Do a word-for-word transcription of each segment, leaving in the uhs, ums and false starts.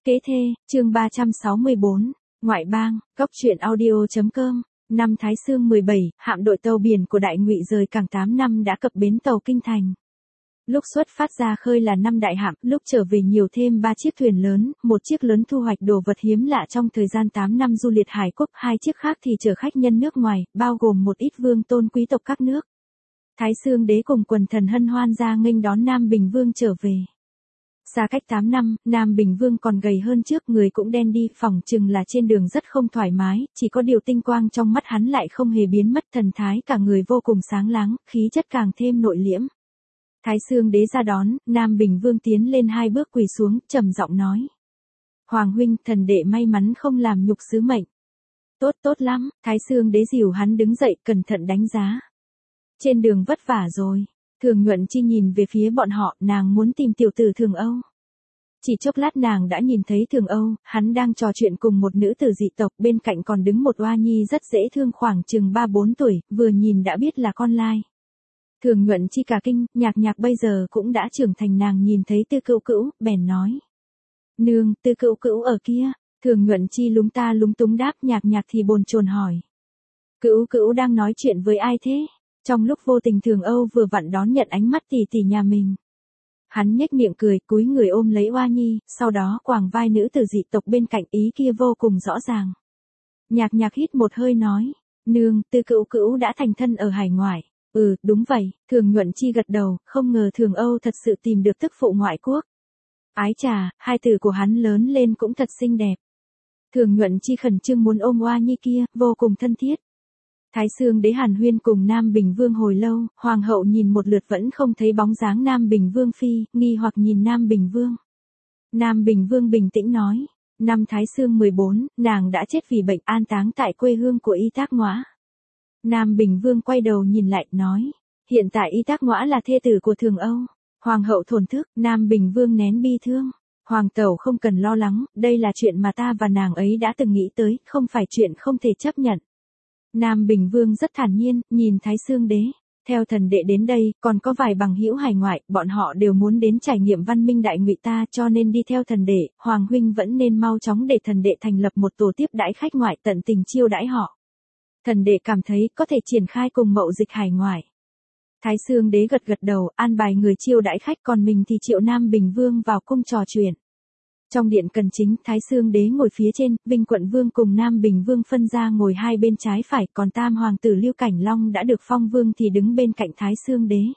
Kế thê, chương ba trăm sáu mươi bốn, ngoại bang, góc truyện audio.com, năm Thái Sương mười bảy, hạm đội tàu biển của Đại Ngụy rời cảng tám năm đã cập bến tàu Kinh Thành. Lúc xuất phát ra khơi là năm đại hạm, lúc trở về nhiều thêm ba chiếc thuyền lớn, một chiếc lớn thu hoạch đồ vật hiếm lạ trong thời gian tám năm du liệt hải quốc, hai chiếc khác thì chở khách nhân nước ngoài, bao gồm một ít vương tôn quý tộc các nước. Thái Sương đế cùng quần thần hân hoan ra nghênh đón Nam Bình Vương trở về. Xa cách tám năm, Nam Bình Vương còn gầy hơn trước, người cũng đen đi, phỏng chừng là trên đường rất không thoải mái, chỉ có điều tinh quang trong mắt hắn lại không hề biến mất, thần thái cả người vô cùng sáng láng, khí chất càng thêm nội liễm. Thái Sương đế ra đón, Nam Bình Vương tiến lên hai bước quỳ xuống, trầm giọng nói: Hoàng huynh, thần đệ may mắn không làm nhục sứ mệnh. Tốt tốt lắm, Thái Sương đế dìu hắn đứng dậy, cẩn thận đánh giá. Trên đường vất vả rồi. Thường Nhuận Chi nhìn về phía bọn họ, nàng muốn tìm tiểu tử Thường Âu. Chỉ chốc lát nàng đã nhìn thấy Thường Âu, hắn đang trò chuyện cùng một nữ tử dị tộc, bên cạnh còn đứng một oa nhi rất dễ thương khoảng chừng ba bốn tuổi, vừa nhìn đã biết là con lai. Thường Nhuận Chi cả kinh, Nhạc Nhạc bây giờ cũng đã trưởng thành, nàng nhìn thấy Tư Cữu Cữu, bèn nói: Nương, Tư Cữu Cữu ở kia. Thường Nhuận Chi lúng ta lúng túng đáp, Nhạc Nhạc thì bồn chồn hỏi: Cữu Cữu đang nói chuyện với ai thế? Trong lúc vô tình Thường Âu vừa vặn đón nhận ánh mắt tỷ tỷ nhà mình. Hắn nhếch miệng cười, cúi người ôm lấy oa nhi, sau đó quàng vai nữ tử dị tộc bên cạnh, ý kia vô cùng rõ ràng. Nhạc Nhạc hít một hơi nói: Nương, Tư Cữu Cữu đã thành thân ở hải ngoại. Ừ, đúng vậy. Thường Nhuận Chi gật đầu, không ngờ Thường Âu thật sự tìm được tức phụ ngoại quốc. Ái chà, hai từ của hắn lớn lên cũng thật xinh đẹp. Thường Nhuận Chi khẩn trương muốn ôm oa nhi kia, vô cùng thân thiết. Thái Sương đế hàn huyên cùng Nam Bình Vương hồi lâu, hoàng hậu nhìn một lượt vẫn không thấy bóng dáng Nam Bình Vương phi, nghi hoặc nhìn Nam Bình Vương. Nam Bình Vương bình tĩnh nói: Năm Thái Sương mười bốn, nàng đã chết vì bệnh, an táng tại quê hương của Y Tác Ngõa. Nam Bình Vương quay đầu nhìn lại, nói: Hiện tại Y Tác Ngõa là thê tử của Thường Âu. Hoàng hậu thổn thức, Nam Bình Vương nén bi thương: Hoàng tẩu không cần lo lắng, đây là chuyện mà ta và nàng ấy đã từng nghĩ tới, không phải chuyện không thể chấp nhận. Nam Bình Vương rất thản nhiên, nhìn Thái Sương đế. Theo thần đệ đến đây, còn có vài bằng hữu hải ngoại, bọn họ đều muốn đến trải nghiệm văn minh Đại Ngụy ta, cho nên đi theo thần đệ, Hoàng huynh vẫn nên mau chóng để thần đệ thành lập một tổ tiếp đãi khách ngoại, tận tình chiêu đãi họ. Thần đệ cảm thấy có thể triển khai cùng mậu dịch hải ngoại. Thái Sương đế gật gật đầu, an bài người chiêu đãi khách, còn mình thì triệu Nam Bình Vương vào cung trò chuyện. Trong điện cần chính, Thái Sương đế ngồi phía trên, Vinh Quận Vương cùng Nam Bình Vương phân ra ngồi hai bên trái phải, còn Tam hoàng tử Lưu Cảnh Long đã được phong vương thì đứng bên cạnh Thái Sương đế.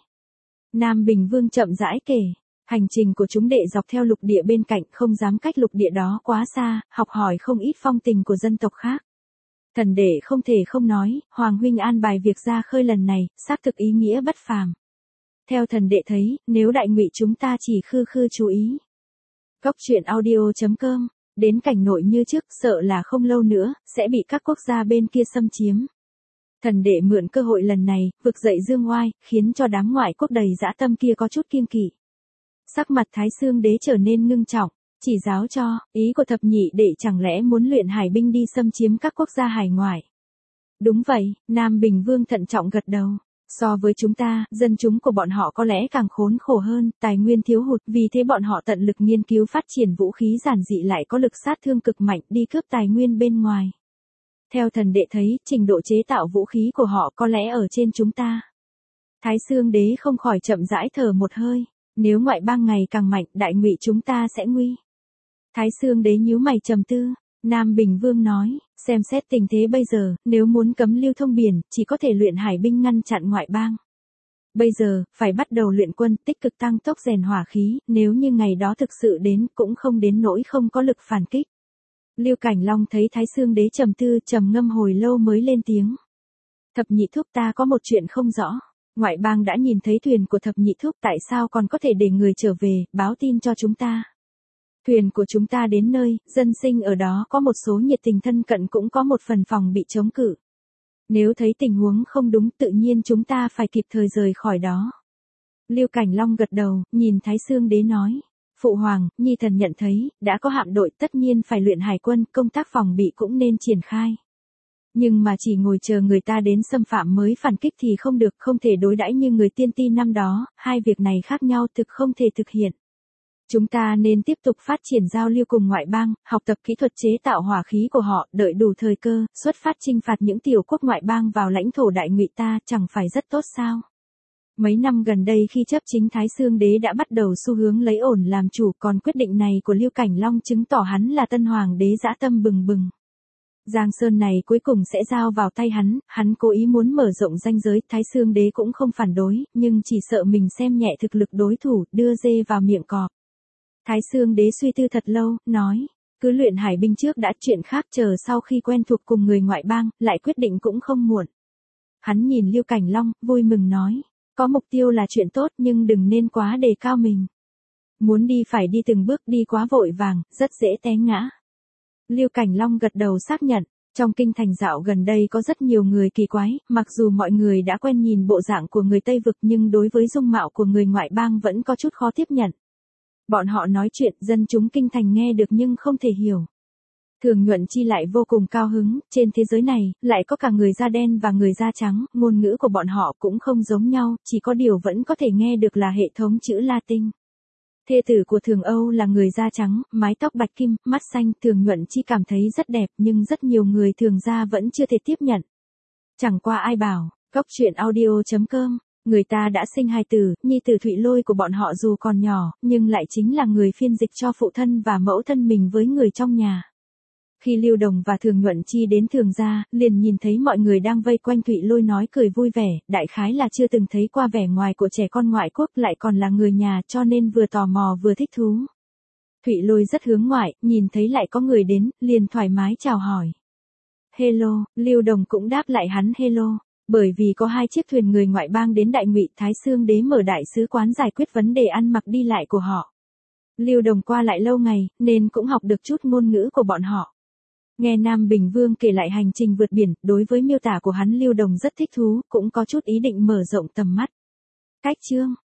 Nam Bình Vương chậm rãi kể, hành trình của chúng đệ dọc theo lục địa bên cạnh, không dám cách lục địa đó quá xa, học hỏi không ít phong tình của dân tộc khác. Thần đệ không thể không nói, Hoàng huynh an bài việc ra khơi lần này, xác thực ý nghĩa bất phàm. Theo thần đệ thấy, nếu Đại Ngụy chúng ta chỉ khư khư chú ý. Góc truyện audio.com, đến cảnh nội như trước, sợ là không lâu nữa, sẽ bị các quốc gia bên kia xâm chiếm. Thần đệ mượn cơ hội lần này, vực dậy dương oai, khiến cho đám ngoại quốc đầy dã tâm kia có chút kiêng kỵ. Sắc mặt Thái Sương đế trở nên ngưng trọng, chỉ giáo cho, ý của thập nhị đệ chẳng lẽ muốn luyện hải binh đi xâm chiếm các quốc gia hải ngoại. Đúng vậy, Nam Bình Vương thận trọng gật đầu. So với chúng ta, dân chúng của bọn họ có lẽ càng khốn khổ hơn, tài nguyên thiếu hụt, vì thế bọn họ tận lực nghiên cứu phát triển vũ khí giản dị lại có lực sát thương cực mạnh, đi cướp tài nguyên bên ngoài. Theo thần đệ thấy, trình độ chế tạo vũ khí của họ có lẽ ở trên chúng ta. Thái Sương đế không khỏi chậm rãi thở một hơi, nếu ngoại bang ngày càng mạnh, Đại Ngụy chúng ta sẽ nguy. Thái Sương đế nhíu mày trầm tư. Nam Bình Vương nói: Xem xét tình thế bây giờ, nếu muốn cấm lưu thông biển, chỉ có thể luyện hải binh ngăn chặn ngoại bang. Bây giờ, phải bắt đầu luyện quân, tích cực tăng tốc rèn hỏa khí, nếu như ngày đó thực sự đến, cũng không đến nỗi không có lực phản kích. Lưu Cảnh Long thấy Thái Sương đế trầm tư, trầm ngâm hồi lâu mới lên tiếng. Thập nhị thúc, ta có một chuyện không rõ. Ngoại bang đã nhìn thấy thuyền của thập nhị thúc, tại sao còn có thể để người trở về, báo tin cho chúng ta. Thuyền của chúng ta đến nơi, dân sinh ở đó có một số nhiệt tình thân cận, cũng có một phần phòng bị chống cự. Nếu thấy tình huống không đúng, tự nhiên chúng ta phải kịp thời rời khỏi đó. Lưu Cảnh Long gật đầu, nhìn Thái Sương đế nói: Phụ hoàng, nhi thần nhận thấy, đã có hạm đội, tất nhiên phải luyện hải quân, công tác phòng bị cũng nên triển khai. Nhưng mà chỉ ngồi chờ người ta đến xâm phạm mới phản kích thì không được, không thể đối đãi như người tiên ti năm đó, hai việc này khác nhau, thực không thể thực hiện. Chúng ta nên tiếp tục phát triển giao lưu cùng ngoại bang, học tập kỹ thuật chế tạo hỏa khí của họ, đợi đủ thời cơ, xuất phát chinh phạt những tiểu quốc ngoại bang vào lãnh thổ Đại Ngụy ta, chẳng phải rất tốt sao? Mấy năm gần đây khi chấp chính Thái Xương Đế đã bắt đầu xu hướng lấy ổn làm chủ, còn quyết định này của Lưu Cảnh Long chứng tỏ hắn là tân hoàng đế dã tâm bừng bừng. Giang Sơn này cuối cùng sẽ giao vào tay hắn, hắn cố ý muốn mở rộng ranh giới, Thái Xương Đế cũng không phản đối, nhưng chỉ sợ mình xem nhẹ thực lực đối thủ, đưa dê vào miệng cọp. Thái Xương Đế suy tư thật lâu, nói, cứ luyện hải binh trước đã, chuyện khác chờ sau khi quen thuộc cùng người ngoại bang, lại quyết định cũng không muộn. Hắn nhìn Lưu Cảnh Long, vui mừng nói, có mục tiêu là chuyện tốt nhưng đừng nên quá đề cao mình. Muốn đi phải đi từng bước, đi quá vội vàng, rất dễ té ngã. Lưu Cảnh Long gật đầu xác nhận, trong kinh thành dạo gần đây có rất nhiều người kỳ quái, mặc dù mọi người đã quen nhìn bộ dạng của người Tây Vực nhưng đối với dung mạo của người ngoại bang vẫn có chút khó tiếp nhận. Bọn họ nói chuyện dân chúng kinh thành nghe được nhưng không thể hiểu. Thường Nhuận Chi lại vô cùng cao hứng, trên thế giới này, lại có cả người da đen và người da trắng, ngôn ngữ của bọn họ cũng không giống nhau, chỉ có điều vẫn có thể nghe được là hệ thống chữ Latin. Thê tử của Thường Âu là người da trắng, mái tóc bạch kim, mắt xanh, Thường Nhuận Chi cảm thấy rất đẹp nhưng rất nhiều người thường da vẫn chưa thể tiếp nhận. Chẳng qua ai bảo, Cốc Truyện Audio chấm com, người ta đã sinh hài tử, nhi tử Thụy Lôi của bọn họ dù còn nhỏ, nhưng lại chính là người phiên dịch cho phụ thân và mẫu thân mình với người trong nhà. Khi Lưu Đồng và Thường Nhuận Chi đến Thường gia, liền nhìn thấy mọi người đang vây quanh Thụy Lôi nói cười vui vẻ, đại khái là chưa từng thấy qua vẻ ngoài của trẻ con ngoại quốc lại còn là người nhà cho nên vừa tò mò vừa thích thú. Thụy Lôi rất hướng ngoại, nhìn thấy lại có người đến, liền thoải mái chào hỏi. Hello, Lưu Đồng cũng đáp lại hắn hello. Bởi vì có hai chiếc thuyền người ngoại bang đến Đại Ngụy, Thái Xương Đế mở đại sứ quán giải quyết vấn đề ăn mặc đi lại của họ. Lưu Đồng qua lại lâu ngày, nên cũng học được chút ngôn ngữ của bọn họ. Nghe Nam Bình Vương kể lại hành trình vượt biển, đối với miêu tả của hắn Lưu Đồng rất thích thú, cũng có chút ý định mở rộng tầm mắt. Cách chương